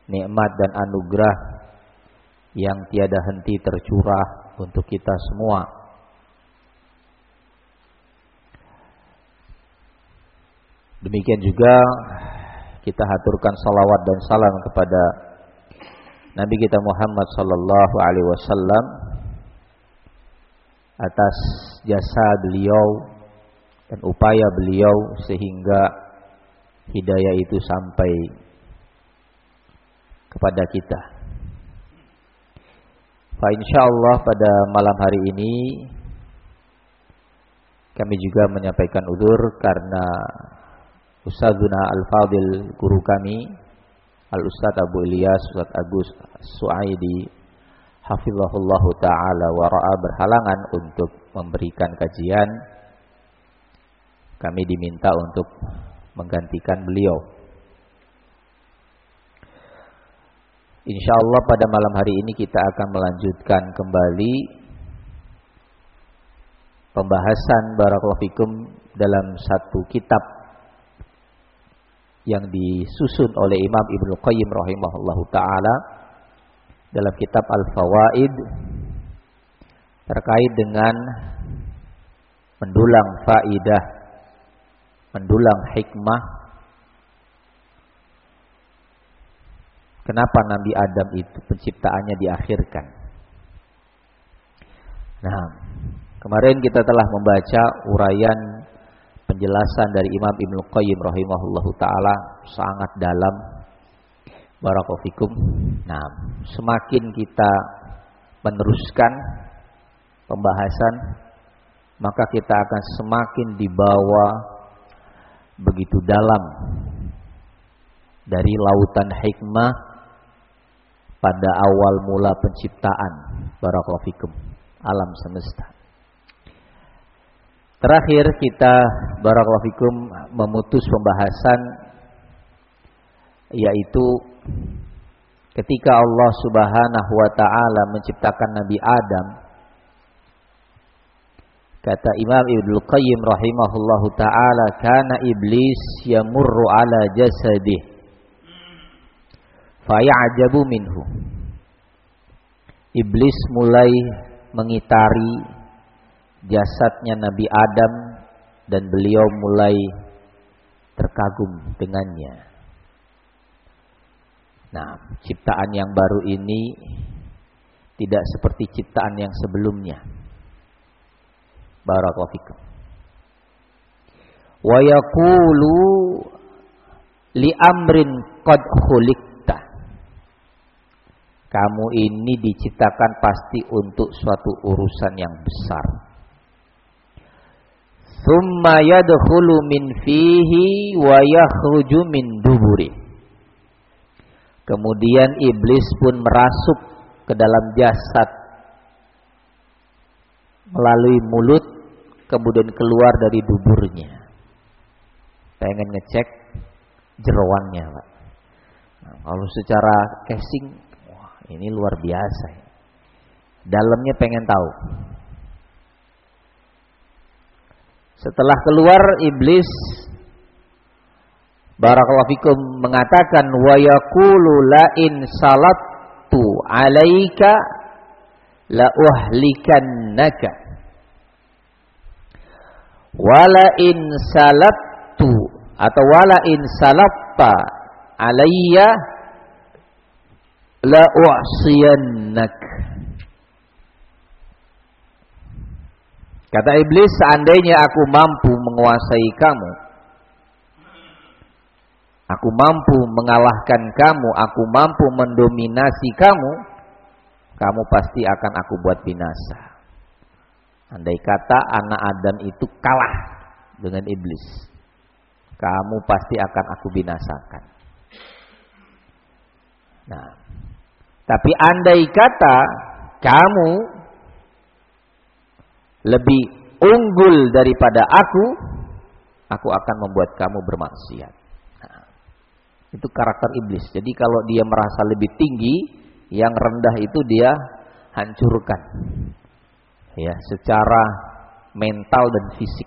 nikmat dan anugerah yang tiada henti tercurah untuk kita semua. Demikian juga kita haturkan salawat dan salam kepada Nabi kita Muhammad sallallahu alaihi wasallam atas jasa beliau dan upaya beliau sehingga hidayah itu sampai kepada kita. Fa insyaallah pada malam hari ini kami juga menyampaikan udzur karena Ustadzuna Al-Fadil guru kami Al-Ustadz Abu Ilyas Ustadz Agus Suaidi hafizahullahu ta'ala wa ra'a berhalangan untuk memberikan kajian. Kami diminta untuk menggantikan beliau. Insyaallah pada malam hari ini kita akan melanjutkan kembali pembahasan barakallahu fikum dalam satu kitab yang disusun oleh Imam Ibnu Qayyim rahimahullahu ta'ala dalam kitab Al-Fawaid terkait dengan mendulang faidah, mendulang hikmah. Kenapa Nabi Adam itu penciptaannya diakhirkan? Nah, kemarin kita telah membaca uraian penjelasan dari Imam Ibnu Qayyim rahimahullahu ta'ala sangat dalam. Barakallahu fikum. Nah, semakin kita meneruskan pembahasan, maka kita akan semakin dibawa begitu dalam dari lautan hikmah pada awal mula penciptaan barakallahu fikum alam semesta. Terakhir kita barakallahu fikum memutus pembahasan yaitu ketika Allah Subhanahu wa taala menciptakan Nabi Adam, kata Imam Ibnu Qayyim rahimahullahu taala, kana iblis yamurru ala jasadih faya'jabu minhu. Iblis mulai mengitari jasadnya Nabi Adam dan beliau mulai terkagum dengannya. Nah, ciptaan yang baru ini tidak seperti ciptaan yang sebelumnya. Barakallahu fikum. Wa yaqulu li amrin qad khuliqta. Kamu ini diciptakan pasti untuk suatu urusan yang besar. Tsumma yadkhulu min fihi wa yakhruju min duburi. Kemudian iblis pun merasuk ke dalam jasad melalui mulut, kemudian keluar dari duburnya. Pengen ngecek jeroannya, Pak. Nah, kalau secara casing, wah ini luar biasa. Dalamnya pengen tahu. Setelah keluar iblis barakallahu fikum mengatakan wa yaqulu la in salatu alaika la uhlikannaka wala in salatu atau wala in salatta alayya la u'siyannak. Kata iblis, seandainya aku mampu menguasai kamu, aku mampu mengalahkan kamu, aku mampu mendominasi kamu, kamu pasti akan aku buat binasa. Andai kata anak Adam itu kalah dengan iblis, kamu pasti akan aku binasakan. Nah, tapi andai kata kamu lebih unggul daripada aku akan membuat kamu bermaksiat. Nah, itu karakter iblis. Jadi kalau dia merasa lebih tinggi, yang rendah itu dia hancurkan. Ya, secara mental dan fisik.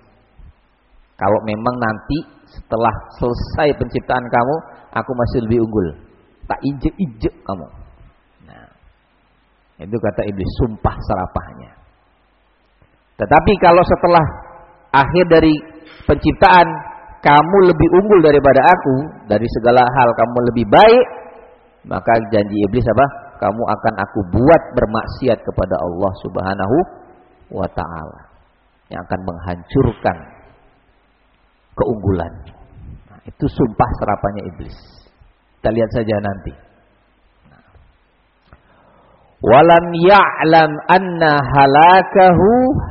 Kalau memang nanti setelah selesai penciptaan kamu, aku masih lebih unggul. tak injek-injek kamu. Nah, itu kata iblis, sumpah serapahnya. Tetapi kalau setelah akhir dari penciptaan, kamu lebih unggul daripada aku, dari segala hal kamu lebih baik, maka janji iblis apa? Kamu akan aku buat bermaksiat kepada Allah Subhanahu wa ta'ala, yang akan menghancurkan keunggulan. Nah, itu sumpah serapannya iblis. Kita lihat saja nanti. Walam ya'lam anna halakahu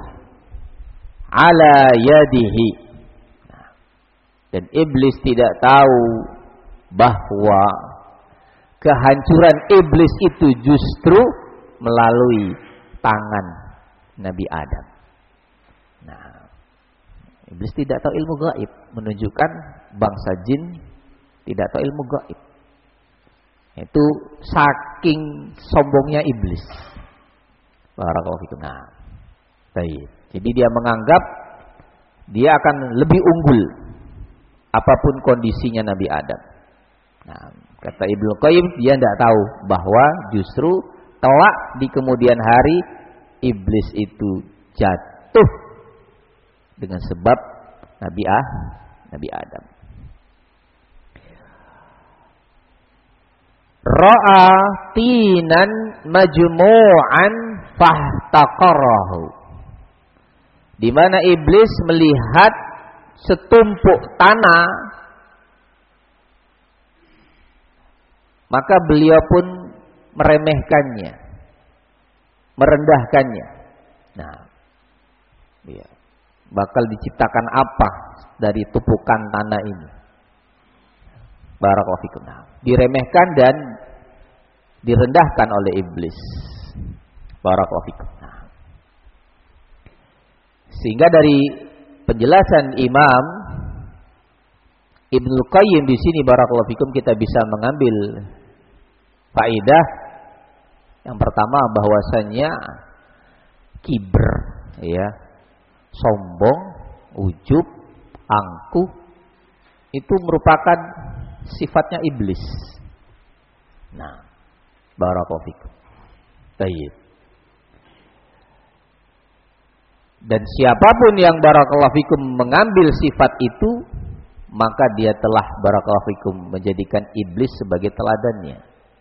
ala yadihi. Dan iblis tidak tahu bahwa kehancuran iblis itu justru melalui tangan Nabi Adam. Nah, iblis tidak tahu ilmu gaib, menunjukkan bangsa jin tidak tahu ilmu gaib. Itu saking sombongnya iblis. Barakallahu fikum. Nah, baik. Jadi dia menganggap dia akan lebih unggul apapun kondisinya Nabi Adam. Nah, kata Ibnu Qayyim, dia tidak tahu bahwa justru kelak di kemudian hari iblis itu jatuh dengan sebab Nabi Adam. Ra'a tinan majmu'an fahtaqarahu. Di mana iblis melihat setumpuk tanah, maka beliau pun meremehkannya, merendahkannya. Nah, ya, bakal diciptakan apa dari tumpukan tanah ini? Barakallahu fikum. Nah, diremehkan dan direndahkan oleh iblis. Barakallahu fikum. Nah, sehingga dari penjelasan Imam Ibnu Qayyim di sini barakallahu fikum kita bisa mengambil faedah yang pertama bahwasannya kibr, ya, sombong, ujub, angkuh itu merupakan sifatnya iblis. Nah, barakallahu fikum. Baik. Dan siapapun yang barakallahu fikum mengambil sifat itu, maka dia telah barakallahu fikum menjadikan iblis sebagai teladannya.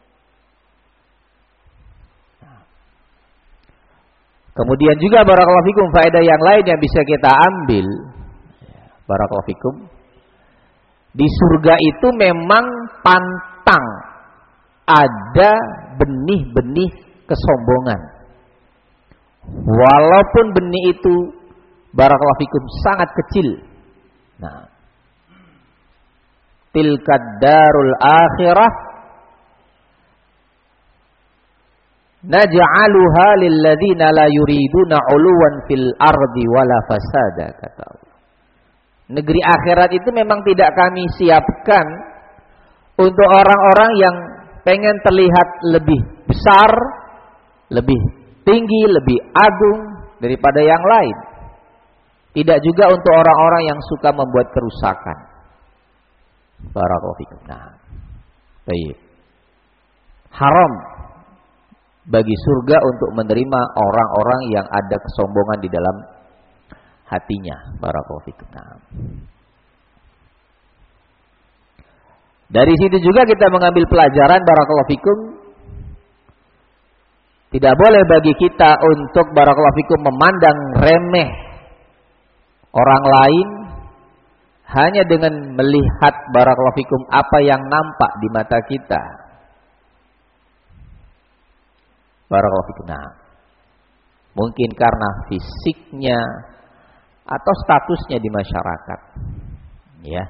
Kemudian juga barakallahu fikum faedah yang lain yang bisa kita ambil, barakallahu fikum, di surga itu memang pantang ada benih-benih kesombongan. Walaupun benih itu barakallahu fikum sangat kecil. Nah, tilkad darul akhirah naj'aluha lil ladzina la yuriduna 'uluwan fil ardi wala fasada, kata Allah. Negeri akhirat itu memang tidak kami siapkan untuk orang-orang yang pengen terlihat lebih besar, lebih tinggi, lebih agung daripada yang lain. Tidak juga untuk orang-orang yang suka membuat kerusakan. Barakallahu fikum. Nah, baik. Haram bagi surga untuk menerima orang-orang yang ada kesombongan di dalam hatinya. Barakallahu fikum. Nah, dari situ juga kita mengambil pelajaran barakallahu fikum. Tidak boleh bagi kita untuk barakallahu fikum memandang remeh orang lain hanya dengan melihat barakallahu fikum apa yang nampak di mata kita. Barakallahu fikum. Nah, mungkin karena fisiknya atau statusnya di masyarakat, ya.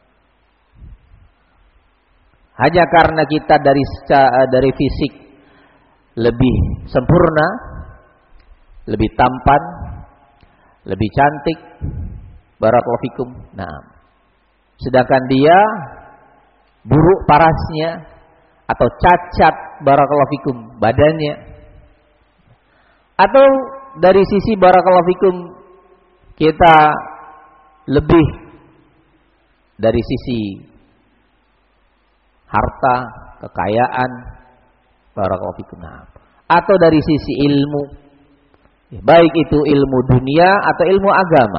Hanya karena kita dari fisik lebih sempurna, lebih tampan, lebih cantik, barakallahu fikum. Nah, sedangkan dia buruk parasnya atau cacat barakallahu fikum badannya, atau dari sisi barakallahu fikum kita lebih dari sisi harta, kekayaan, barakallahu fikum. Atau dari sisi ilmu, baik itu ilmu dunia atau ilmu agama.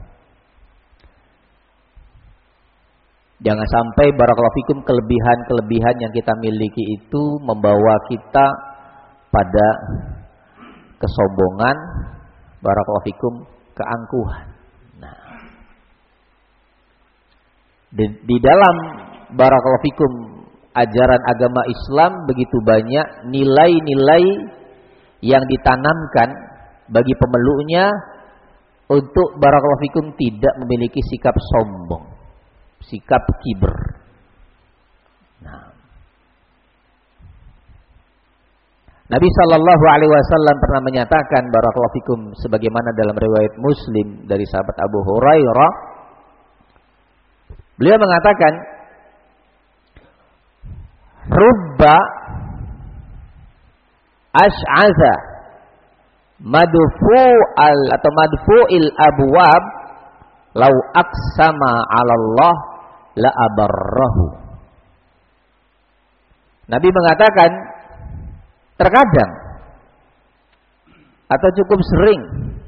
Jangan sampai barakallahu fikum kelebihan-kelebihan yang kita miliki itu membawa kita pada kesombongan, barakallahu fikum, keangkuhan. Nah, di dalam barakallahu fikum ajaran agama Islam begitu banyak nilai-nilai yang ditanamkan bagi pemeluknya untuk barakallahu fikum tidak memiliki sikap sombong, sikap kiber. Nah, Nabi sallallahu alaihi wasallam pernah menyatakan barakallahu fikum sebagaimana dalam riwayat Muslim dari sahabat Abu Hurairah, beliau mengatakan, "Rubba ash'aza madfu'il abwab law aqsama 'ala Allah la abarrahu." Nabi mengatakan, terkadang atau cukup sering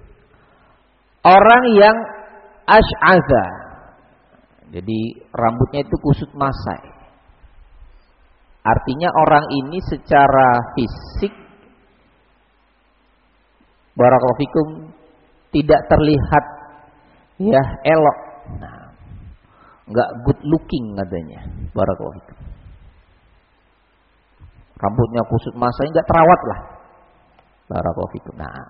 orang yang ash'aza, jadi rambutnya itu kusut masai. Artinya orang ini secara fisik barakallahu fikum tidak terlihat ya elok. Nah, enggak good looking katanya. Barakallahu fikum. Rambutnya kusut masai, enggak terawat lah. Barakallahu fikum. Nah,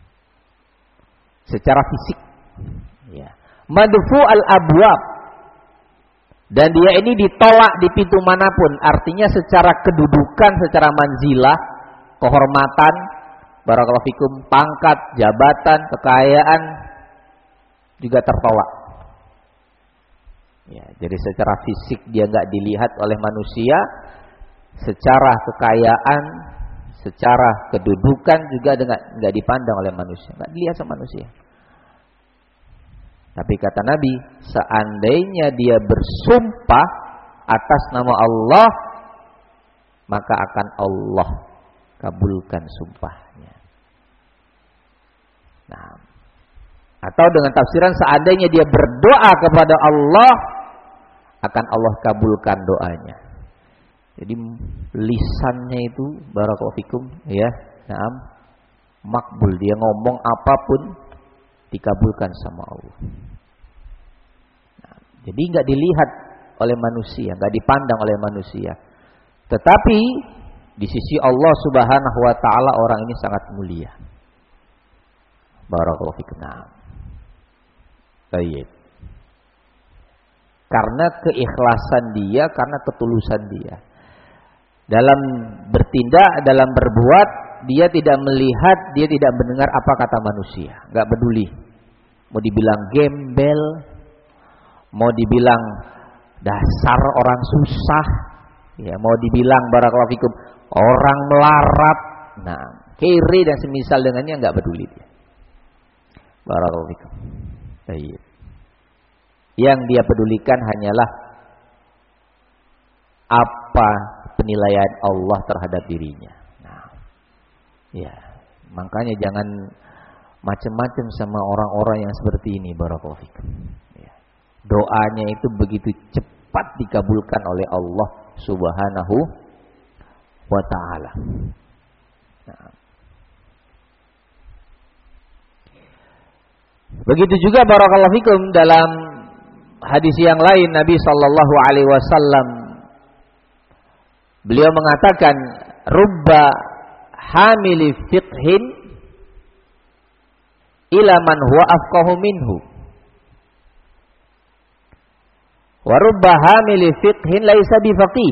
secara fisik ya. Madfu al-abwab, dan dia ini ditolak di pintu manapun. Artinya secara kedudukan, secara manzilah, kehormatan, barakallahu fikum, pangkat, jabatan, kekayaan juga tertolak. Ya, jadi secara fisik dia enggak dilihat oleh manusia, secara kekayaan, secara kedudukan juga enggak dipandang oleh manusia, enggak dilihat sama manusia. Tapi kata Nabi, seandainya dia bersumpah atas nama Allah, maka akan Allah kabulkan sumpahnya. Nah, atau dengan tafsiran seandainya dia berdoa kepada Allah, akan Allah kabulkan doanya. Jadi lisannya itu barakallahu fikum ya, na'am, makbul, dia ngomong apapun dikabulkan sama Allah. Nah, jadi enggak dilihat oleh manusia, enggak dipandang oleh manusia. Tetapi di sisi Allah Subhanahu wa taala orang ini sangat mulia. Barakallahu fikum. Baik. Karena keikhlasan dia, karena ketulusan dia. Dalam bertindak, dalam berbuat, dia tidak melihat, dia tidak mendengar apa kata manusia, enggak peduli. Mau dibilang gembel, mau dibilang dasar orang susah, ya, mau dibilang barakallahu fikum orang melarat, nah, kiri dan semisal dengannya enggak peduli dia. Barakallahu fikum. Baik. Yang dia pedulikan hanyalah apa penilaian Allah terhadap dirinya. Ya, makanya jangan macam-macam sama orang-orang yang seperti ini, barakallahu fikum. Ya. Doanya itu begitu cepat dikabulkan oleh Allah Subhanahu wa taala. Nah. Begitu juga barakallahu fikum dalam hadis yang lain Nabi sallallahu alaihi wasallam beliau mengatakan, rubba hamili fiqhin ila man huwa afqahu minhu wa rubba hamili fiqhin laisa bifaqih.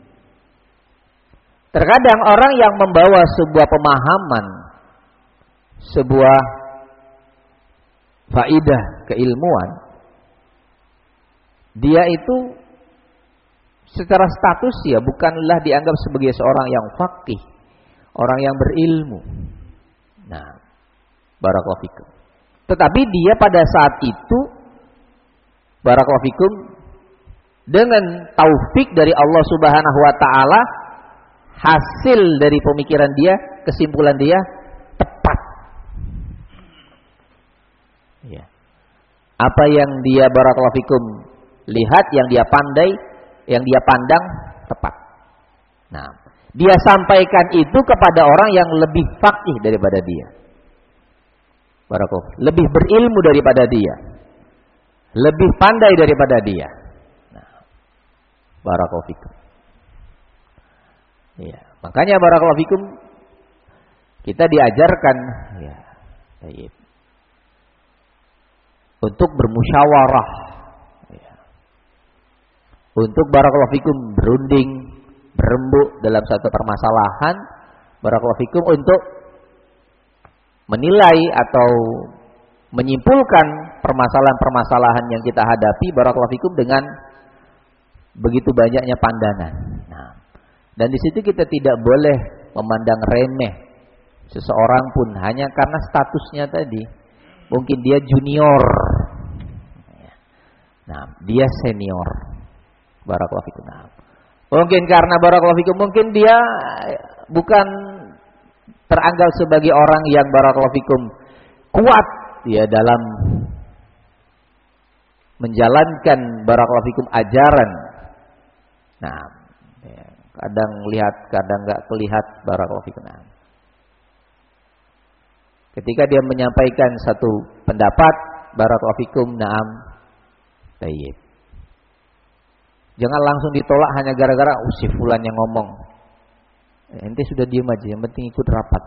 Terkadang orang yang membawa sebuah pemahaman, sebuah faidah keilmuan, dia itu secara status ya bukanlah dianggap sebagai seorang yang faqih, orang yang berilmu. Nah, barakallahu fikum. Tetapi dia pada saat itu barakallahu fikum dengan taufik dari Allah Subhanahu wa taala, hasil dari pemikiran dia, kesimpulan dia tepat. Ya. Apa yang dia barakallahu fikum lihat, yang dia pandai, yang dia pandang tepat. Nah, dia sampaikan itu kepada orang yang lebih faqih daripada dia. Barakallahu, lebih berilmu daripada dia, lebih pandai daripada dia. Nah, barakallahu fikum. Ya, makanya barakallahu fikum kita diajarkan ya, untuk bermusyawarah, ya, untuk barakallahu fikum berunding, berembuk dalam satu permasalahan, barakallahu fikum untuk menilai atau menyimpulkan permasalahan-permasalahan yang kita hadapi, barakallahu fikum, dengan begitu banyaknya pandangan. Nah, dan di situ kita tidak boleh memandang remeh seseorang pun hanya karena statusnya tadi. Mungkin dia junior, nah dia senior, barakallahu fikum. Nah, mungkin karena barakallahu fikum, mungkin dia bukan teranggap sebagai orang yang barakallahu fikum kuat ya dalam menjalankan barakallahu fikum ajaran. Nah, ya, kadang lihat, kadang enggak kelihat barakallahu fikum. Nah, ketika dia menyampaikan satu pendapat, barakallahu fikum, na'am, tayyib. Jangan langsung ditolak hanya gara-gara si fulan yang ngomong. Ente sudah diam aja, yang penting ikut rapat.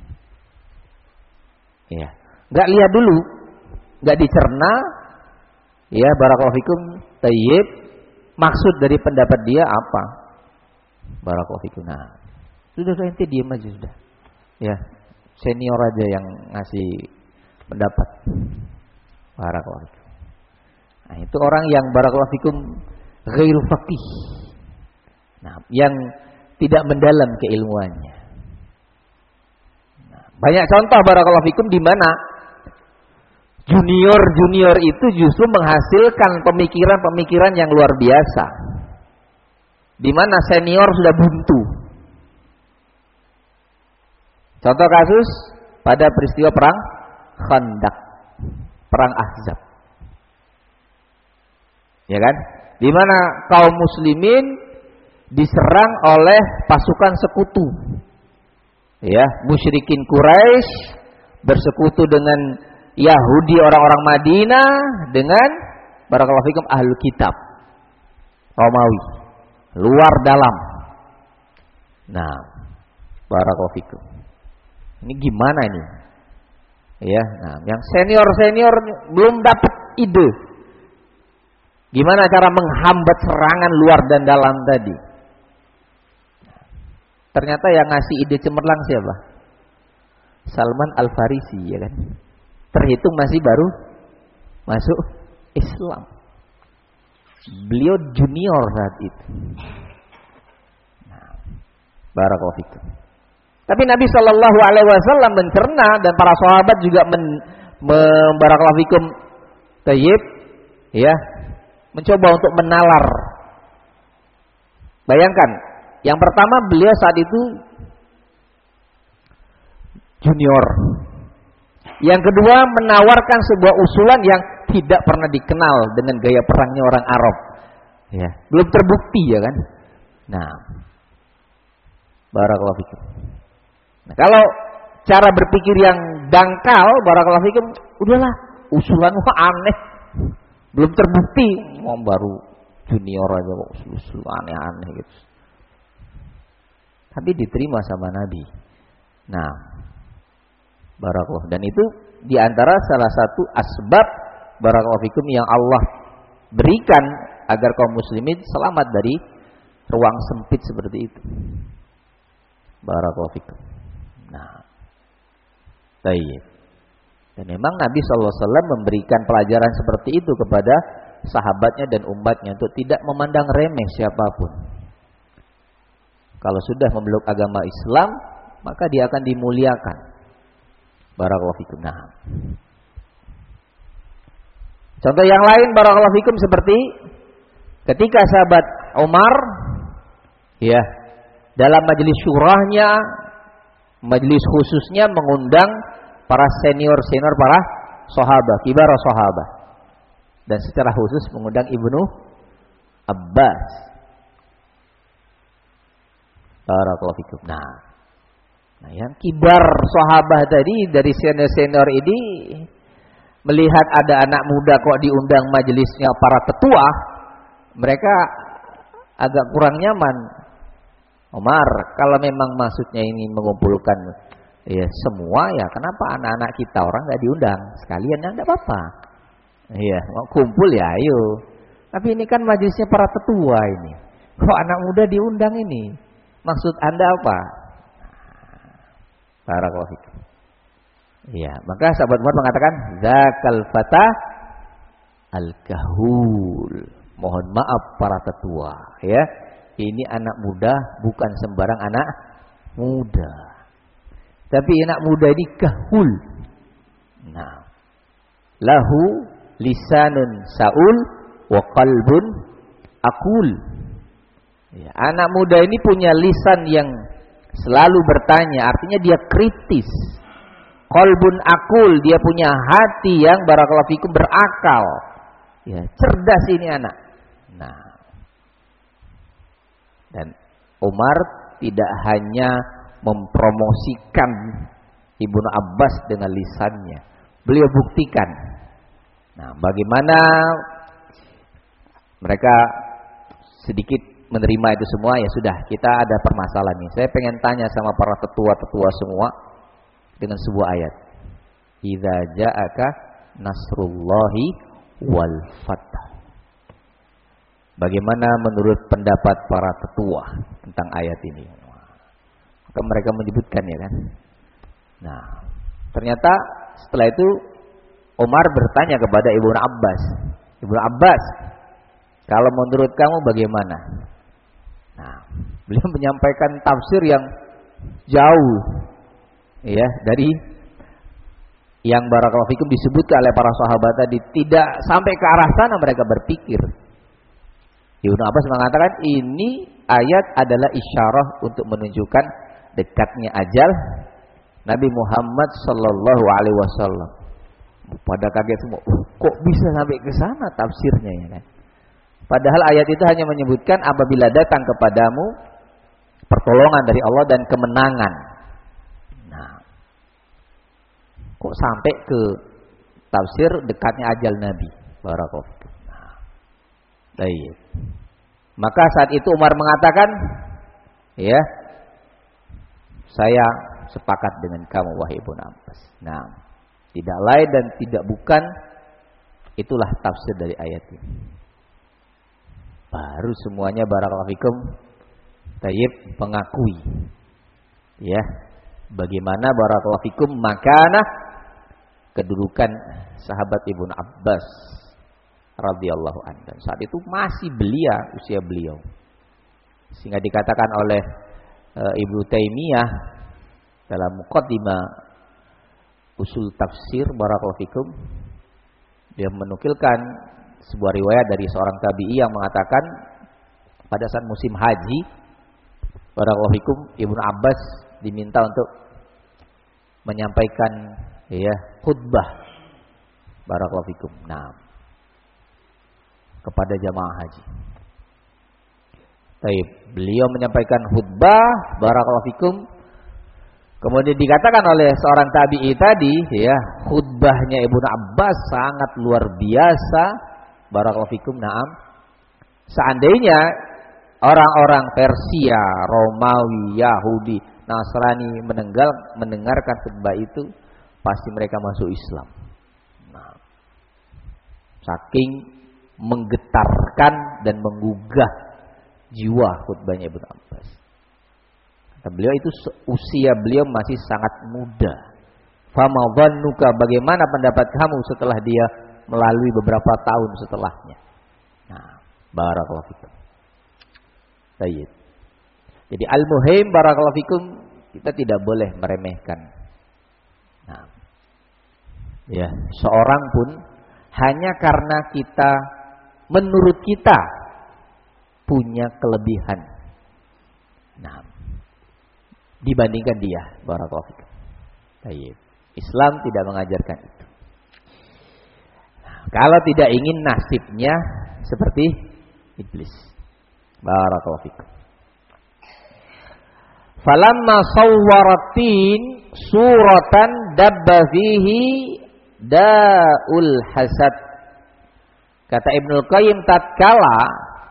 Ya, enggak lihat dulu, enggak dicerna, ya barakallahu fikum, tayyib, maksud dari pendapat dia apa? Barakallahu fikum. Nah, sudah ente diam aja sudah. Ya, senior aja yang ngasih pendapat. Barakallahu fikum. Nah, itu orang yang barakallahu fikum ghairu faqih. Nah, yang tidak mendalam keilmuannya. Nah, banyak contoh barakallahu fikum di mana junior itu justru menghasilkan pemikiran-pemikiran yang luar biasa. Di mana senior sudah buntu. Contoh kasus pada peristiwa perang Khandaq, perang Ahzab. Ya kan? Di mana kaum muslimin diserang oleh pasukan sekutu. Ya, musyrikin Quraisy bersekutu dengan Yahudi orang-orang Madinah dengan barakallahu fikum ahlul kitab Romawi, luar dalam. Nah, barakallahu fikum. Ini gimana ini? Ya, nah, yang senior belum dapat ide. Gimana cara menghambat serangan luar dan dalam tadi? Ternyata yang ngasih ide cemerlang siapa? Salman Al-Farisi, ya kan? Terhitung masih baru masuk Islam. Beliau junior saat itu. Nah, barakallahu fikum. Tapi Nabi Shallallahu Alaihi Wasallam mencerna dan para sahabat juga barakallahu fikum, tayyib, ya, mencoba untuk menalar. Bayangkan, yang pertama beliau saat itu junior. Yang kedua menawarkan sebuah usulan yang tidak pernah dikenal dengan gaya perangnya orang Arab. Ya, belum terbukti ya kan. Nah, barakallahu fikum. Nah, kalau cara berpikir yang dangkal, barakallahu fikum, udahlah, usulanmu aneh. Belum terbukti, mau baru junior aja kok usul aneh-aneh gitu. Tapi diterima sama Nabi. Nah, barakallahu, dan itu diantara salah satu asbab barakallahu fikum yang Allah berikan agar kaum muslimin selamat dari ruang sempit seperti itu. Barakallahu fikum. Nah, baik. Dan memang Nabi SAW memberikan pelajaran seperti itu kepada sahabatnya dan umatnya untuk tidak memandang remeh siapapun. Kalau sudah memeluk agama Islam, maka dia akan dimuliakan. Barakallahu fikum. Nah, contoh yang lain barakallahu fikum seperti Ketika sahabat Umar ya dalam majelis syurahnya, majelis khususnya mengundang para senior-senior para sahabat, kibar sahabat. Dan secara khusus mengundang Ibnu Abbas. Barakallahu fikum. Nah, yang kibar sahabat tadi dari senior-senior ini melihat ada anak muda kok diundang majelisnya para tetua, mereka agak kurang nyaman. Umar, kalau memang maksudnya ini mengumpulkan ya semua, ya kenapa anak-anak kita orang tidak diundang sekalian? Ya enggak apa-apa. Iya, mau kumpul ya ayo. Tapi ini kan majelisnya para tetua ini. Kok anak muda diundang ini? Maksud Anda apa? Barakallahu fikum. Iya, maka sahabat Umar mengatakan zakal fata al-kahul. Mohon maaf para tetua, ya. Ini anak muda bukan sembarang anak muda. Tapi anak muda ini kahul. Nah, lahu lisanun saul wa qalbun aqul. Ya, anak muda ini punya lisan yang selalu bertanya, artinya dia kritis. Qalbun aqul, dia punya hati yang barakallahu fikum berakal. Ya, cerdas ini anak. Nah, dan Umar tidak hanya mempromosikan Ibnu Abbas dengan lisannya, beliau buktikan. Nah, bagaimana mereka sedikit menerima itu semua, ya sudah, kita ada permasalahan nih. Saya pengen tanya sama para tetua-tetua semua dengan sebuah ayat. Idza ja'aka nasrullahi wal fath. Bagaimana menurut pendapat para tetua tentang ayat ini? Maka mereka menyebutkan, ya kan. Nah, ternyata setelah itu Umar bertanya kepada Ibnu Abbas. Ibnu Abbas, kalau menurut kamu bagaimana? Nah, beliau menyampaikan tafsir yang jauh, ya, dari yang barakallahu fikum disebutkan oleh para sahabat tadi. Tidak sampai ke arah sana mereka berpikir. Ibnu Abbas mengatakan ini ayat adalah isyarah untuk menunjukkan dekatnya ajal Nabi Muhammad sallallahu alaihi wasallam. Pada kaget semua, kok bisa sampai ke sana tafsirnya, ya kan? Padahal ayat itu hanya menyebutkan apabila datang kepadamu pertolongan dari Allah dan kemenangan. Nah, kok sampai ke tafsir dekatnya ajal Nabi? Barakallahu fikum. Nah, baik. Maka saat itu Umar mengatakan, ya, saya sepakat dengan kamu wahai Ibnu Abbas. Nah, tidak lain dan tidak bukan, itulah tafsir dari ayat ini. Baru semuanya barakallahu fikum tayyib mengakui, ya, bagaimana barakallahu fikum makanah kedudukan sahabat Ibnu Abbas radhiyallahu anhu. Dan saat itu masih belia usia beliau, sehingga dikatakan oleh Ibnu Taimiyah dalam muqaddimah usul tafsir barakallahu fikum, dia menukilkan sebuah riwayat dari seorang tabi'i yang mengatakan pada saat musim haji barakallahu fikum Ibnu Abbas diminta untuk menyampaikan, ya, khutbah barakallahu fikum. Nah, kepada jamaah haji. Baik, beliau menyampaikan khutbah barakallahu fikum. Kemudian dikatakan oleh seorang tabi'i tadi, ya, khutbahnya Ibnu Abbas sangat luar biasa. Barakallahu fikum. Naam. Seandainya orang-orang Persia, Romawi, Yahudi, Nasrani mendengarkan khutbah itu, pasti mereka masuk Islam. Nah, saking menggetarkan dan menggugah jiwa khutbahnya Ibnu Abbas. Kata beliau itu usia beliau masih sangat muda. Fama dhannuka, bagaimana pendapat kamu setelah dia melalui beberapa tahun setelahnya? Nah, barakallahu fikum. Baik. Jadi al-muhim barakallahu fikum, kita tidak boleh meremehkan. Nah, ya, seorang pun hanya karena kita menurut kita punya kelebihan. Nah, dibandingkan dia, barakallahu fikum. Baik. Islam tidak mengajarkan itu. Nah, kalau tidak ingin nasibnya seperti iblis. Barakallahu fikum. Falamma sawwaratin suratan dabba fihi daul hasad. Kata Ibnul Qayyim, tatkala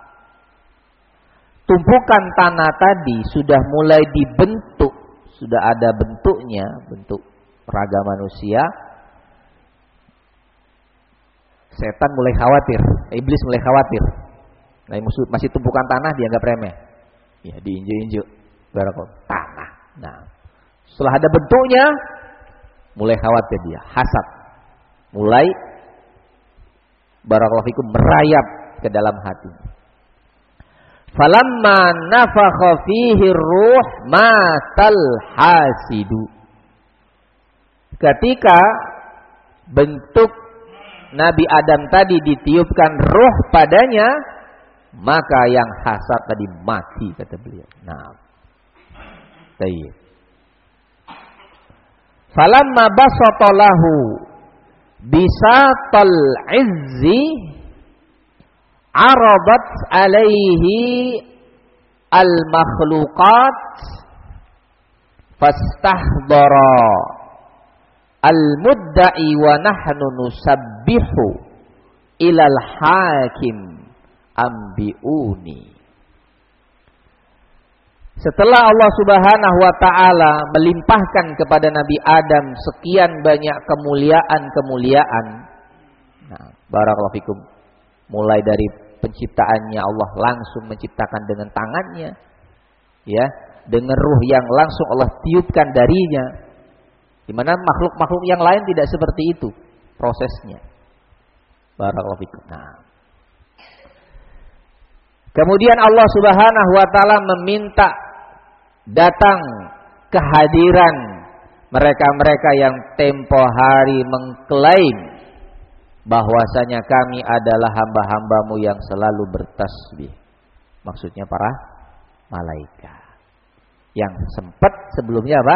tumpukan tanah tadi sudah mulai dibentuk, sudah ada bentuknya, bentuk raga manusia, setan mulai khawatir, iblis mulai khawatir. Nah, masih tumpukan tanah dianggap remeh. Ya, diinjek-injek tanah. Nah, setelah ada bentuknya, mulai khawatir dia, hasad. Mulai barakallahu fikum merayap ke dalam hati. Falamma nafakha fihi ruh matal hasidu. Ketika bentuk Nabi Adam tadi ditiupkan ruh padanya, maka yang hasad tadi mati, kata beliau. Nah, baik. Falamma basata lahu bisatal izzi arabat alaihi al makhluqat fastahdara al mudda'i wa nahnu nusabbihu ilal hakim ambiuni. Setelah Allah Subhanahu wa taala melimpahkan kepada Nabi Adam sekian banyak kemuliaan-kemuliaan. Nah, barakallahu fikum. Mulai dari penciptaannya, Allah langsung menciptakan dengan tangannya. Ya, dengan ruh yang langsung Allah tiupkan darinya. Di mana makhluk-makhluk yang lain tidak seperti itu prosesnya. Barakallahu fikum. Nah, kemudian Allah Subhanahu wa taala meminta datang kehadiran mereka-mereka yang tempo hari mengklaim bahwasanya kami adalah hamba-hambamu yang selalu bertasbih. Maksudnya para malaikat. Yang sempat sebelumnya apa?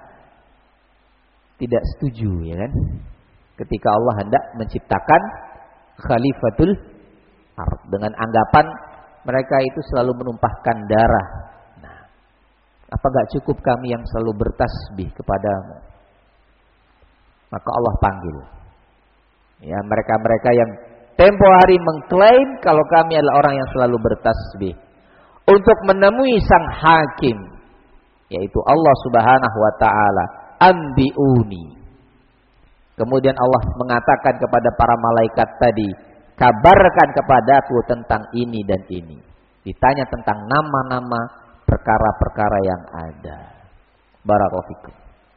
Tidak setuju, ya kan? Ketika Allah hendak menciptakan khalifatul ard dengan anggapan mereka itu selalu menumpahkan darah. Nah, apa gak cukup kami yang selalu bertasbih kepadamu? Maka Allah panggil. Ya, mereka-mereka yang tempo hari mengklaim kalau kami adalah orang yang selalu bertasbih, untuk menemui sang hakim, yaitu Allah Subhanahu wa taala, ambiuni. Kemudian Allah mengatakan kepada para malaikat tadi, kabarkan kepadaku tentang ini dan ini. Ditanya tentang nama-nama perkara-perkara yang ada. Barakallahu fikum.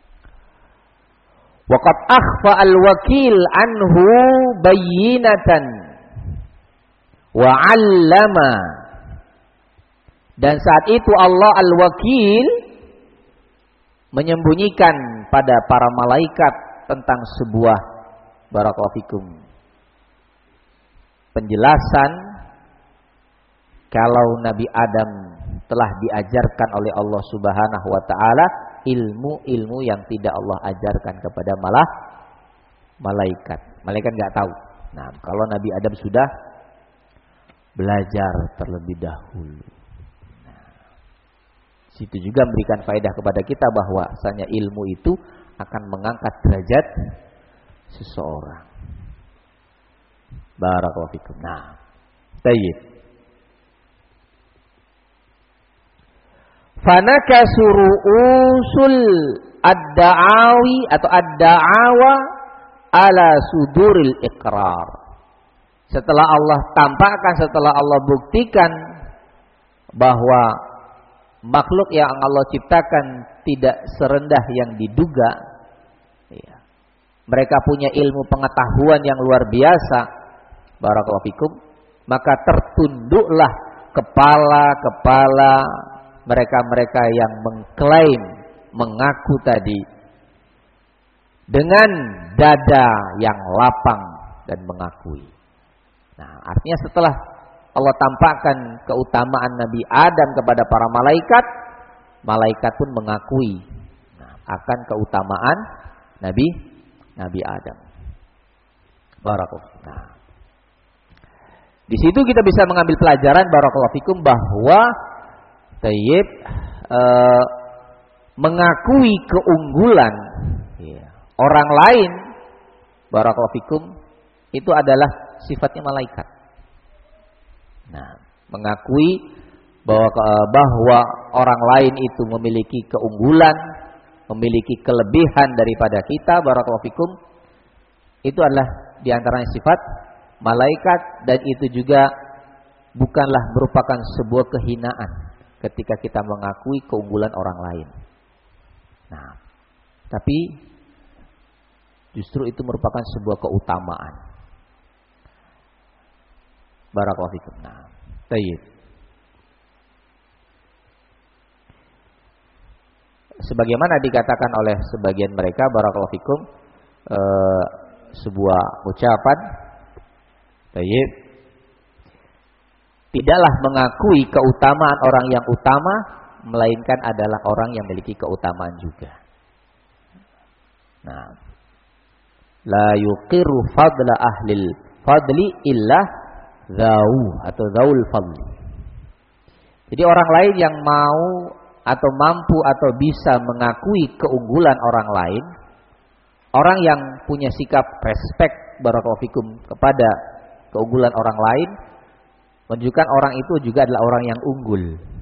Waqad akhfa al-wakil anhu bayyinatan wa 'allama. Dan saat itu Allah al-wakil menyembunyikan pada para malaikat tentang sebuah, barakallahu fikum, penjelasan kalau Nabi Adam telah diajarkan oleh Allah Subhanahu wa taala ilmu-ilmu yang tidak Allah ajarkan kepada malaikat. Malaikat enggak tahu. Nah, kalau Nabi Adam sudah belajar terlebih dahulu. Nah, situ juga memberikan faedah kepada kita bahwasanya ilmu itu akan mengangkat derajat seseorang. Barakallahu fikum. Nah, tayyib. Fanakasuru usul ad-da'awi atau ad-da'awa ala suduril iqrar. Setelah Allah tampakkan, setelah Allah buktikan bahwa makhluk yang Allah ciptakan tidak serendah yang diduga, ya, mereka punya ilmu pengetahuan yang luar biasa, barakallahu fikum, maka tertunduklah kepala-kepala mereka-mereka yang mengklaim, mengaku tadi, dengan dada yang lapang dan mengakui. Nah, artinya setelah Allah tampakkan keutamaan Nabi Adam kepada para malaikat, malaikat pun mengakui akan keutamaan Nabi Adam. Barakallahu. Nah, di situ kita bisa mengambil pelajaran barakallahu fikum bahwa mengakui keunggulan orang lain barakallahu fikum itu adalah sifatnya malaikat. Nah, mengakui bahwa orang lain itu memiliki keunggulan, memiliki kelebihan daripada kita barakallahu fikum, itu adalah diantaranya sifat malaikat, dan itu juga bukanlah merupakan sebuah kehinaan ketika kita mengakui keunggulan orang lain. Nah, tapi justru itu merupakan sebuah keutamaan. Barakallahu fikum. Nah, tayyib. Sebagaimana dikatakan oleh sebagian mereka barakallahu fikum, sebuah ucapan, tayyib, tidaklah mengakui keutamaan orang yang utama, melainkan adalah orang yang memiliki keutamaan juga. Nah, la yuqiru fadla ahlil fadli illa dzau atau dzaul fadli. Jadi orang lain yang mau atau mampu atau bisa mengakui keunggulan orang lain, orang yang punya sikap respect barakallahu fikum kepada keunggulan orang lain, menunjukkan orang itu juga adalah orang yang unggul.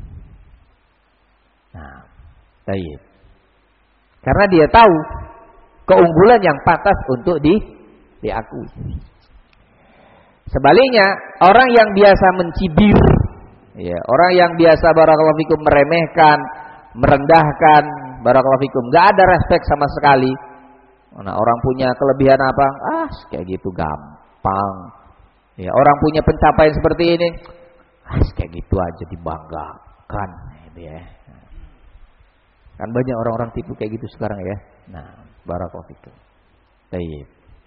Nah, baik. Karena dia tahu keunggulan yang pantas untuk diakui. Sebaliknya, orang yang biasa mencibir, ya, orang yang biasa barakallahu fikum meremehkan, merendahkan, barakallahu fikum, enggak ada respect sama sekali. Nah, orang punya kelebihan apa? Kayak gitu gampang. Ya, orang punya pencapaian seperti ini, kayak gitu aja dibanggakan, gitu ya. Kan banyak orang-orang tipu kayak gitu sekarang ya. Nah, barakallahu fikum. Baik.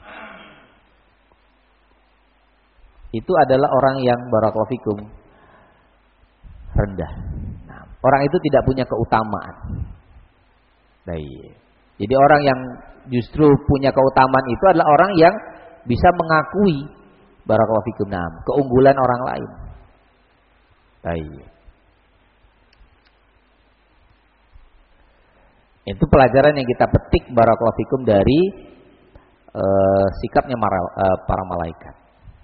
Itu adalah orang yang barakallahu fikum rendah. Nah, orang itu tidak punya keutamaan. Baik. Jadi orang yang justru punya keutamaan itu adalah orang yang bisa mengakui barakallahu fikum keunggulan orang lain. Baik. Itu pelajaran yang kita petik barakallahu fikum dari sikapnya para malaikat.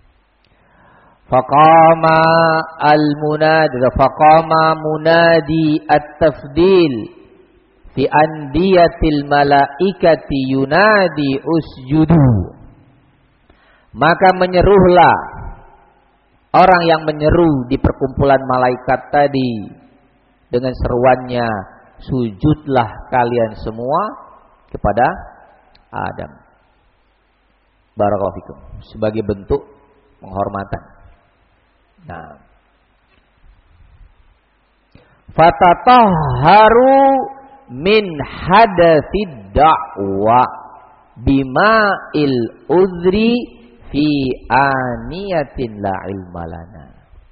Faqama al-munadi, faqama munadi at-tafdil fi andiyatil malaikati yunadi usjudu. Maka menyeruhlah orang yang menyeru di perkumpulan malaikat tadi dengan seruannya, sujudlah kalian semua kepada Adam. Barakallahu fikum, sebagai bentuk penghormatan. Nah, fatatahharu min hadatsid da'wa bima'il udri fi aniyatin la ilma lana.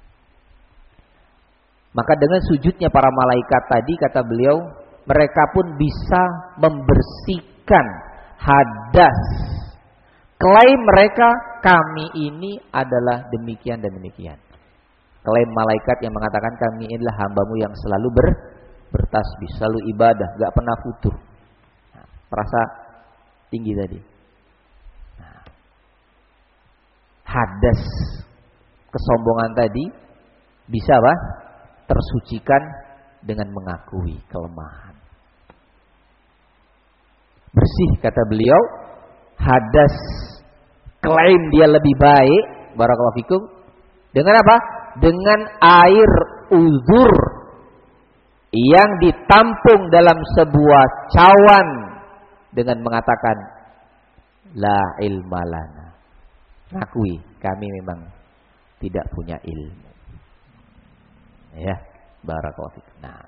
Maka dengan sujudnya para malaikat tadi, kata beliau, mereka pun bisa membersihkan hadas. Klaim mereka, kami ini adalah demikian dan demikian. Klaim malaikat yang mengatakan kami inilah hambamu yang selalu bertasbih, selalu ibadah, gak pernah futur. Nah, merasa tinggi tadi. Nah, hadas kesombongan tadi bisa apa? Tersucikan dengan mengakui kelemahan. Bersih, kata beliau, hadas klaim dia lebih baik, barakallahu fikum, dengan apa? Dengan air uzur yang ditampung dalam sebuah cawan dengan mengatakan la ilma lana. Ngakui kami memang tidak punya ilmu. Ya, barakallahu fikum. Nah,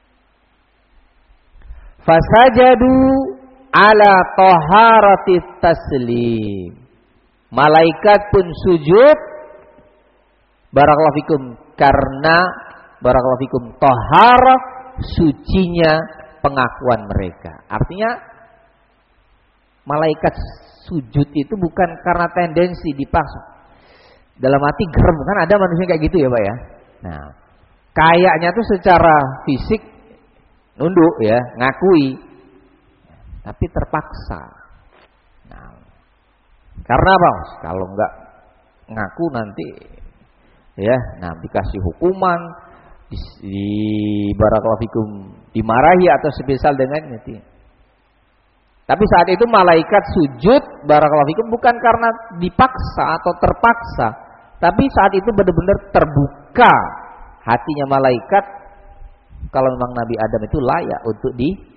fasajadu ala taharatit taslim. Malaikat pun sujud Barakallahu fikum, karena barakallahu fikum taharah, sucinya pengakuan mereka. Artinya malaikat sujud itu bukan karena tendensi dipaksa. Dalam hati gerem, kan ada manusia kayak gitu ya Pak ya. Nah, kayaknya tuh secara fisik nunduk ya, ngakui, tapi terpaksa. Nah, karena apa? Kalau enggak ngaku nanti ya, nah dikasih hukuman, di barakallahu fikum dimarahi atau semisal dengan itu. Tapi saat itu malaikat sujud barakallahu fikum bukan karena dipaksa atau terpaksa, tapi saat itu benar-benar terbuka hatinya malaikat kalau memang Nabi Adam itu layak untuk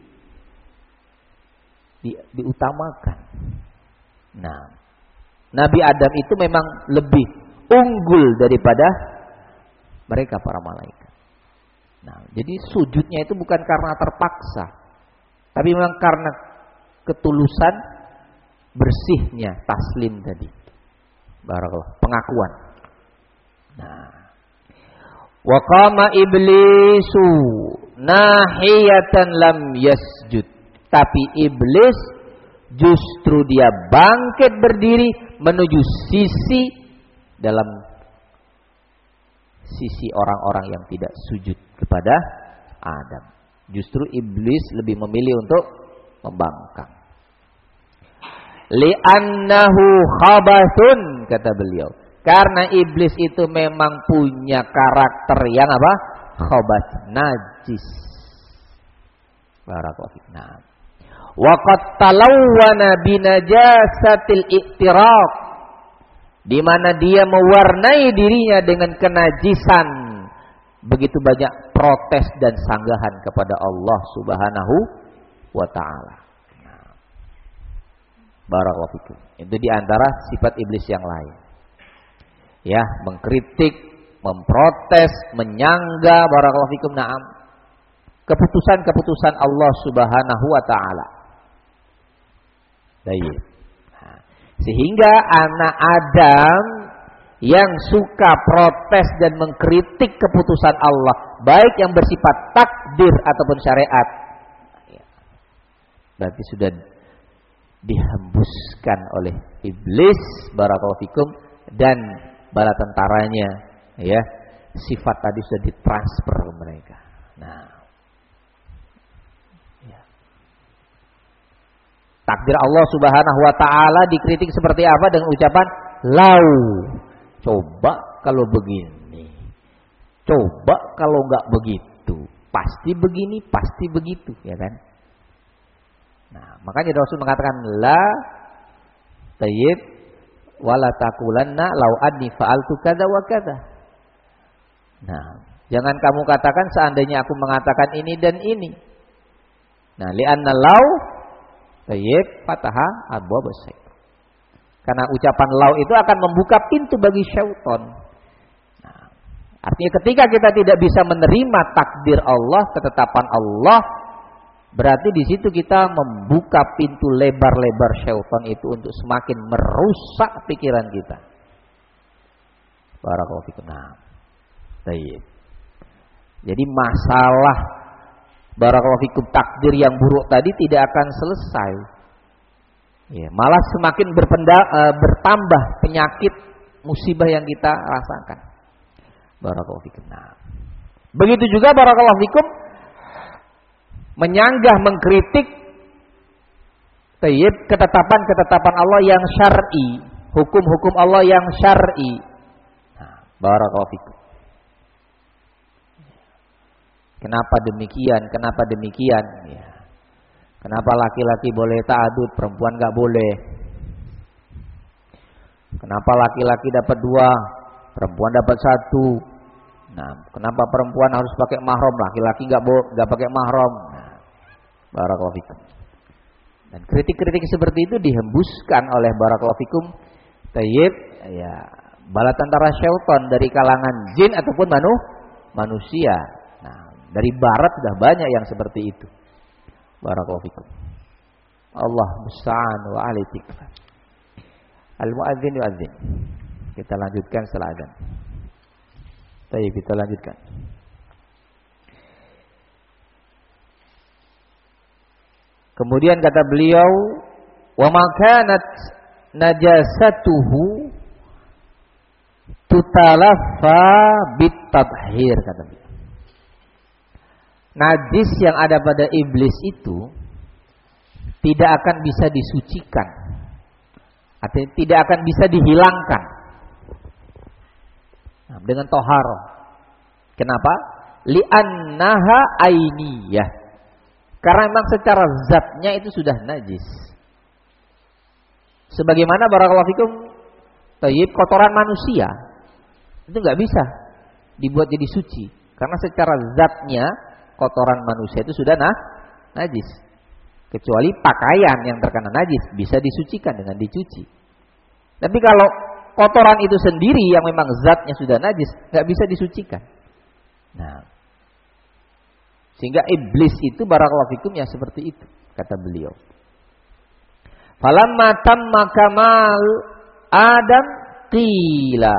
diutamakan. Nah, Nabi Adam itu memang lebih unggul daripada mereka para malaikat. Nah, jadi sujudnya itu bukan karena terpaksa, tapi memang karena ketulusan, bersihnya taslim tadi. Barakallah, pengakuan. Nah, wa qama iblisu nahiyatan lam yasjud. Tapi iblis justru dia bangkit berdiri menuju sisi dalam sisi orang-orang yang tidak sujud kepada Adam. Justru iblis lebih memilih untuk membangkang. Li'annahu khabathun, kata beliau. Karena iblis itu memang punya karakter yang apa? Khabath, najis. Barakallahu fiik. Nah, wa qad talawwana binajasatil i'tiraf, di mana dia mewarnai dirinya dengan kenajisan. Begitu banyak protes dan sanggahan kepada Allah Subhanahu wa ta'ala. Nah, barakallahu fikum. Itu di antara sifat iblis yang lain. Ya, mengkritik, memprotes, menyangga, barakallahu fikum, na'am, keputusan-keputusan Allah Subhanahu wa ta'ala. Baik. Nah, sehingga anak Adam yang suka protes dan mengkritik keputusan Allah, baik yang bersifat takdir ataupun syariat, berarti sudah dihembuskan oleh iblis, barakallahu fikum, dan bala tentaranya, ya. Sifat tadi sudah ditransfer ke mereka. Nah, ya. Takdir Allah Subhanahu wa ta'ala dikritik seperti apa? Dengan ucapan lau. Coba kalau begini, coba kalau enggak begitu, pasti begini, pasti begitu, ya kan? Nah, makanya Rasul mengatakan la tayyib wala taqulanna law anni fa'altu kadza wa kadza. Nah, jangan kamu katakan seandainya aku mengatakan ini dan ini. Nah, li'anna law tayyib fataha abwaab as-syaitan. Karena ucapan lau itu akan membuka pintu bagi syaitan. Nah, artinya ketika kita tidak bisa menerima takdir Allah, ketetapan Allah, berarti di situ kita membuka pintu lebar-lebar syaitan itu untuk semakin merusak pikiran kita. Barakallahu fikum. Nah, baik. Jadi masalah barakallahu fikum takdir yang buruk tadi tidak akan selesai. Ya, malah semakin bertambah penyakit musibah yang kita rasakan. Barakallahu fikum. Nah, begitu juga barakallahu fikum menyanggah, mengkritik tayyib ketetapan-ketetapan Allah yang syar'i, hukum-hukum Allah yang syar'i. Nah, barakallahu fikum. Kenapa demikian? Kenapa demikian? Ya. Kenapa laki-laki boleh ta'adud, perempuan enggak boleh? Kenapa laki-laki dapat 2, perempuan dapat 1? Nah, kenapa perempuan harus pakai mahram, laki-laki enggak pakai mahram? Nah, barakallahu fikum. Dan kritik-kritik seperti itu dihembuskan oleh barakallahu fikum tayyib, ya, bala tentara syaitan dari kalangan jin ataupun manusia. Nah, dari barat sudah banyak yang seperti itu. Barakallahu fikum. Allah musta'an wa alaihi tikfan. Al-muadzin yu'adzin. Kita lanjutkan setelah adzan. Baik, kita lanjutkan. Kemudian kata beliau, wa makanat najasatuhu tutalaffa bitadhhir, kata beliau. Najis yang ada pada iblis itu tidak akan bisa disucikan. Artinya tidak akan bisa dihilangkan dengan toharoh. Kenapa? Li'annaha ainiyah. Karena memang secara zatnya itu sudah najis. Sebagaimana barakallahu fikum, tayyib, kotoran manusia itu nggak bisa dibuat jadi suci. Karena secara zatnya kotoran manusia itu sudah najis. Kecuali pakaian yang terkena najis bisa disucikan dengan dicuci. Tapi kalau kotoran itu sendiri yang memang zatnya sudah najis, nggak bisa disucikan. Nah, sehingga iblis itu barakallahu fikum ya seperti itu, kata beliau. Falamma tamma kamal Adam qila.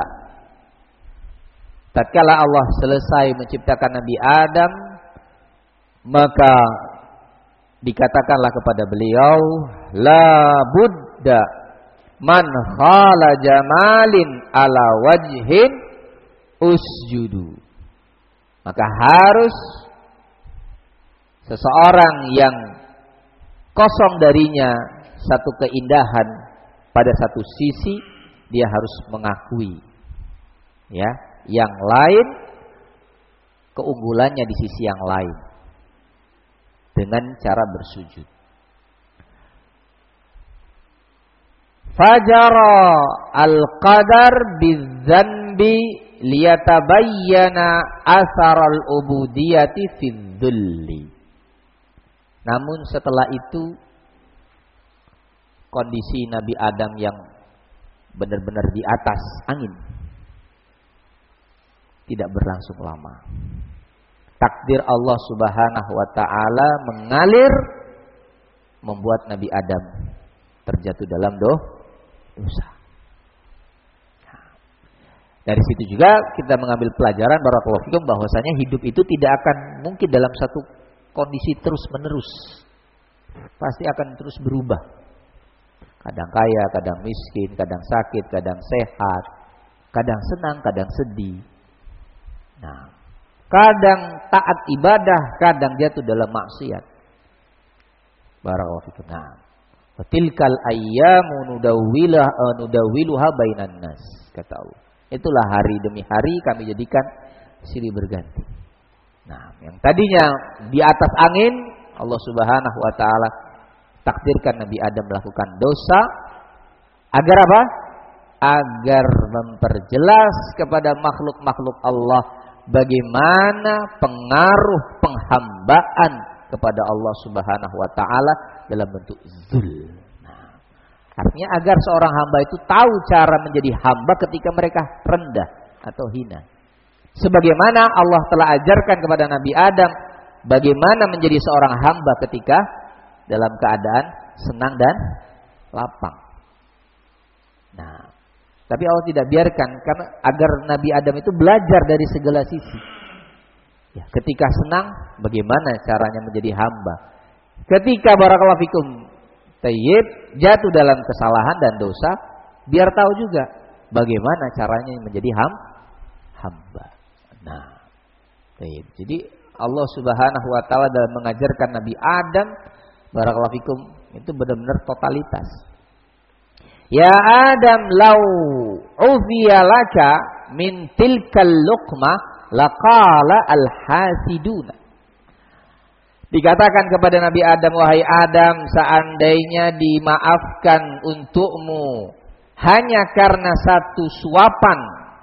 Tatkala Allah selesai menciptakan Nabi Adam, maka dikatakanlah kepada beliau, la budda man khala jamalin ala wajhin usjudu. Maka harus seseorang yang kosong darinya satu keindahan pada satu sisi, dia harus mengakui ya, yang lain keunggulannya di sisi yang lain dengan cara bersujud. Fajara al-qadar bidzanbi liyatabayyana atharal ubudiyati fidzulli. Namun setelah itu kondisi Nabi Adam yang benar-benar di atas angin tidak berlangsung lama. Takdir Allah Subhanahu wa taala mengalir membuat Nabi Adam terjatuh dalam dosa. Dari situ juga kita mengambil pelajaran barakallahu fikum bahwasanya hidup itu tidak akan mungkin dalam satu kondisi terus-menerus. Pasti akan terus berubah. Kadang kaya, kadang miskin, kadang sakit, kadang sehat, kadang senang, kadang sedih. Nah, kadang taat ibadah, kadang jatuh dalam maksiat. Barakallahu fikum. Nah, tilkal ayyamu nudawwiluha bainan nas, kata Allah. Itulah hari demi hari kami jadikan silih berganti. Nah, yang tadinya di atas angin, Allah Subhanahu wa taala takdirkan Nabi Adam melakukan dosa agar apa? Agar memperjelas kepada makhluk-makhluk Allah bagaimana pengaruh penghambaan kepada Allah Subhanahu wa taala dalam bentuk zul. Nah, artinya agar seorang hamba itu tahu cara menjadi hamba ketika mereka rendah atau hina. Sebagaimana Allah telah ajarkan kepada Nabi Adam bagaimana menjadi seorang hamba ketika dalam keadaan senang dan lapang. Nah, tapi Allah tidak biarkan karena agar Nabi Adam itu belajar dari segala sisi. Ya, ketika senang bagaimana caranya menjadi hamba. Ketika barakallahu fikum tayyib jatuh dalam kesalahan dan dosa, biar tahu juga bagaimana caranya menjadi hamba. Nah, tayyib. Jadi Allah Subhanahu wa taala dalam mengajarkan Nabi Adam barakallahu fikum itu benar-benar totalitas. Ya Adam lau ufiya laka min tilkal luqmah laqala al-hasiduna. Dikatakan kepada Nabi Adam, wahai Adam, seandainya dimaafkan untukmu hanya karena satu suapan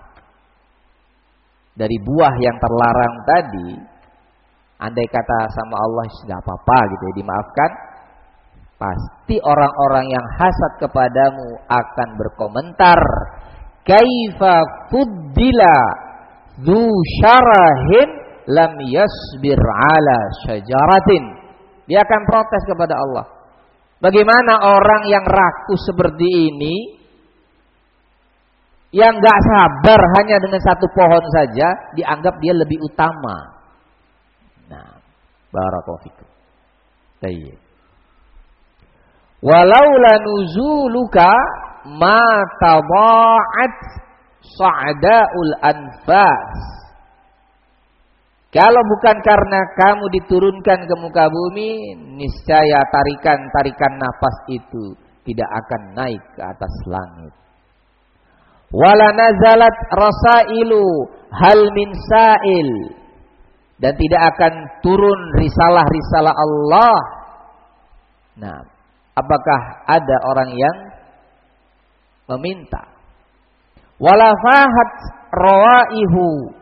dari buah yang terlarang tadi, andai kata sama Allah sudah apa-apa gitu ya, dimaafkan, pasti orang-orang yang hasad kepadamu akan berkomentar, kaifa fuddila dzu syarahin lam yasbir ala syajaratin. Dia akan protes kepada Allah. Bagaimana orang yang rakus seperti ini Yang nggak sabar hanya dengan satu pohon saja dianggap dia lebih utama. Nah, barakallahu fikum. Baik. Walaula nuzuluka ma tada'at sa'daul anfas. Kalau bukan karena kamu diturunkan ke muka bumi, niscaya tarikan-tarikan nafas itu tidak akan naik ke atas langit. Wala nazalat rasailu hal min sa'il. Dan tidak akan turun risalah-risalah Allah. Nah, apakah ada orang yang meminta? Wala fahat rawaihu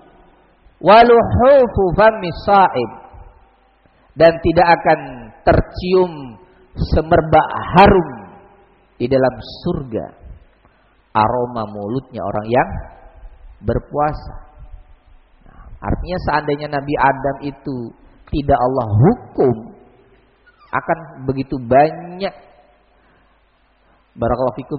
waluhufu famis sa'ib. Dan tidak akan tercium semerbak harum di dalam surga aroma mulutnya orang yang berpuasa. Nah, artinya seandainya Nabi Adam itu tidak Allah hukum, akan begitu banyak barakallahu fikum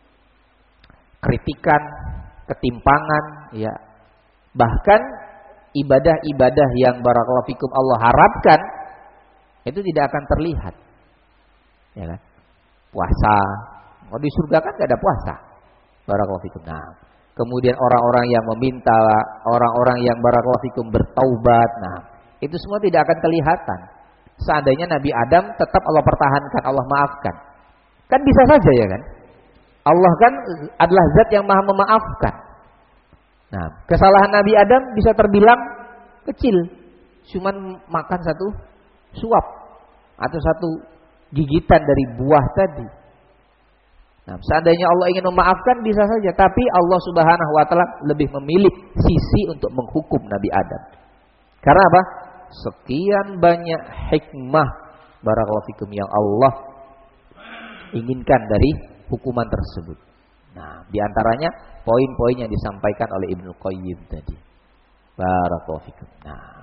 kritikan, ketimpangan, ya. Bahkan ibadah-ibadah yang barakallahu fikum Allah harapkan itu tidak akan terlihat. Ya kan? Puasa. Kalau di surga kan enggak ada puasa. Barakallahu fikum. Nah, kemudian orang-orang yang meminta, orang-orang yang barakallahu fikum bertaubat. Nah, itu semua tidak akan kelihatan. Seandainya Nabi Adam tetap Allah pertahankan, Allah maafkan. Kan bisa saja ya kan? Allah kan adalah zat yang maha memaafkan. Nah, kesalahan Nabi Adam bisa terbilang kecil. Cuman makan satu suap atau satu gigitan dari buah tadi. Nah, seandainya Allah ingin memaafkan bisa saja, tapi Allah Subhanahu wa taala lebih memilih sisi untuk menghukum Nabi Adam. Karena apa? Sekian banyak hikmah barakallahu fikum yang Allah inginkan dari hukuman tersebut. Nah, di antaranya poin-poin yang disampaikan oleh Ibnu Qayyim tadi. Barakallahu fikum. Nah,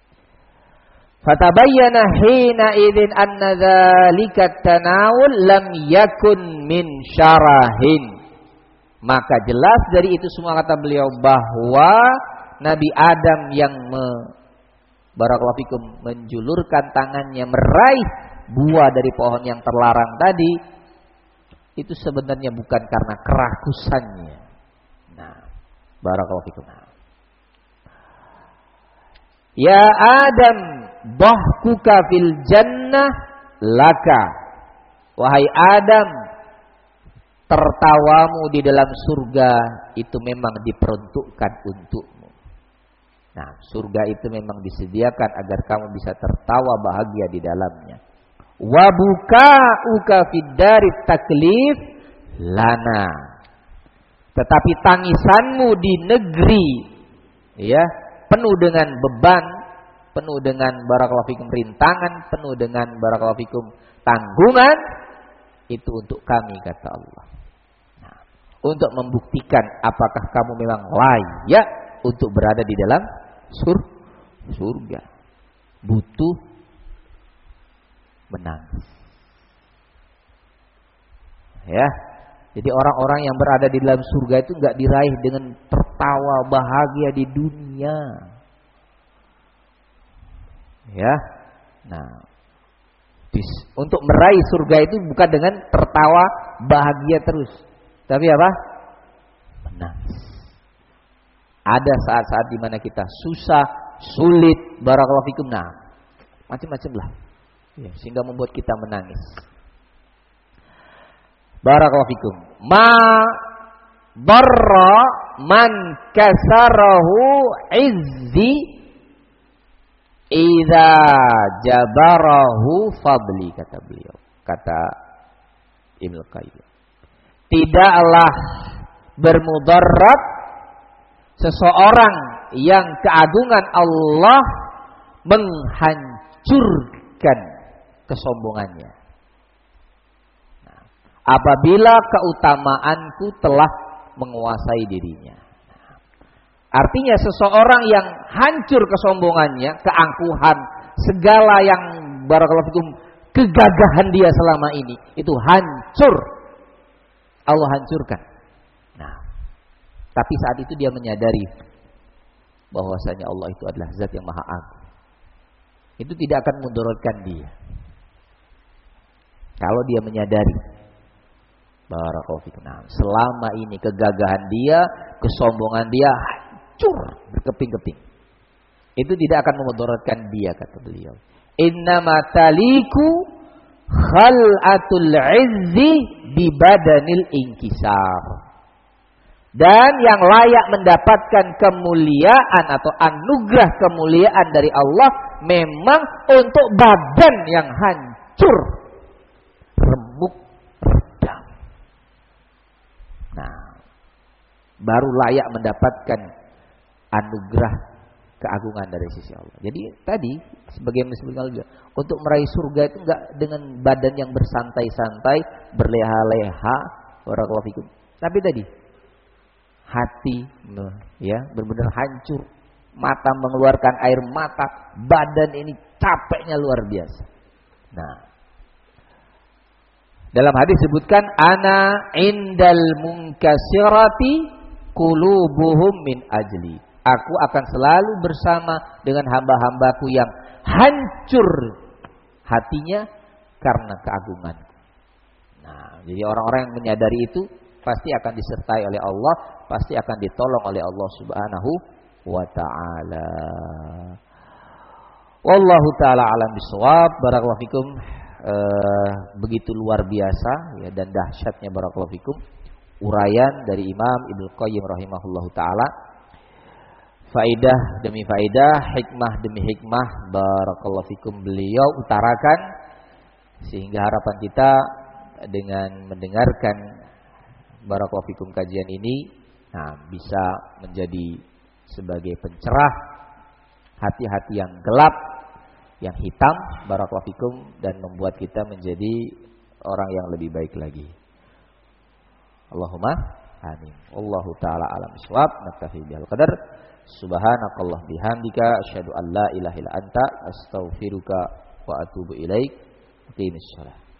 fatabayyana hina idzin anna dzalika tanawul lam yakun min syarahin. Maka jelas dari itu semua kata beliau bahwa Nabi Adam yang barakallahu fikum menjulurkan tangannya meraih buah dari pohon yang terlarang tadi, itu sebenarnya bukan karena kerakusannya. Nah, barakallahu fikum. Ya Adam, bahkuka fil jannah laka. Wahai Adam, tertawamu di dalam surga itu memang diperuntukkan untukmu. Nah, surga itu memang disediakan agar kamu bisa tertawa bahagia di dalamnya. Wa bukauka fid darit taklif lana. Tetapi tangisanmu di negeri ya penuh dengan beban, penuh dengan barakallahu fikum rintangan, penuh dengan barakallahu fikum tanggungan, itu untuk kami kata Allah. Nah, untuk membuktikan apakah kamu memang layak untuk berada di dalam surga. Butuh menangis. Ya. Jadi orang-orang yang berada di dalam surga itu enggak diraih dengan tertawa bahagia di dunia. Ya. Nah, untuk meraih surga itu bukan dengan tertawa bahagia terus, tapi apa? Menangis. Ada saat-saat di mana kita susah, sulit, barakallahu fikum. Nah, macam-macam lah. Ya, sehingga membuat kita menangis. Barakallahu fikum. Ma darra man kasarahu izzi idza jabarahu fadli, kata beliau. Kata Ibnu Qayyim. Tidaklah bermudarat seseorang yang keagungan Allah menghancurkan kesombongannya. Nah, apabila keutamaanku telah menguasai dirinya. Nah, artinya seseorang yang hancur kesombongannya, keangkuhan, segala yang barakallahu fikum kegagahan dia selama ini itu hancur. Allah hancurkan. Nah, Tapi saat itu dia menyadari bahwasanya Allah itu adalah zat yang maha agung. Itu tidak akan mudaratkan dia. Kalau dia menyadari, barakallahu fikum. Nah, selama ini kegagahan dia, kesombongan dia hancur berkeping-keping. Itu tidak akan memudaratkan dia, kata beliau. Innama taliku khal'atul izzi bi badanil inkisar. Dan yang layak mendapatkan kemuliaan atau anugerah kemuliaan dari Allah memang untuk badan yang hancur, remuk, redam. Nah, baru layak mendapatkan anugerah keagungan dari sisi Allah. Jadi tadi sebagai muslim untuk meraih surga itu enggak dengan badan yang bersantai-santai, berleha-leha, barakallahu fikum. Tapi tadi hati ya benar-benar hancur, mata mengeluarkan air mata, badan ini capeknya luar biasa. Nah, dalam hadis disebutkan ana indal munkasirati qulubuhum min ajli. Aku akan selalu bersama dengan hamba-hambaku yang hancur hatinya karena keagunganku. Nah, jadi orang-orang yang menyadari itu pasti akan disertai oleh Allah, pasti akan ditolong oleh Allah Subhanahu wa taala. Wallahu taala alam bisawab. Barakallahu fikum. Begitu luar biasa ya dan dahsyatnya barakallahu fikum uraian dari Imam Ibnu Qayyim rahimahullahu taala. Faidah demi faidah, hikmah demi hikmah barakallahu fikum beliau utarakan, sehingga harapan kita dengan mendengarkan barakallahu fikum kajian ini, nah, bisa menjadi sebagai pencerah hati-hati yang gelap, yang hitam, barakallahu fikum, dan membuat kita menjadi orang yang lebih baik lagi. Allahumma amin. Wallahu taala alam bisawab. Naktafi bihal qadar. Subhanakallah bihamdika asyhadu an la ilaha illa anta astaghfiruka wa atubu ilaik. Qimis shalah.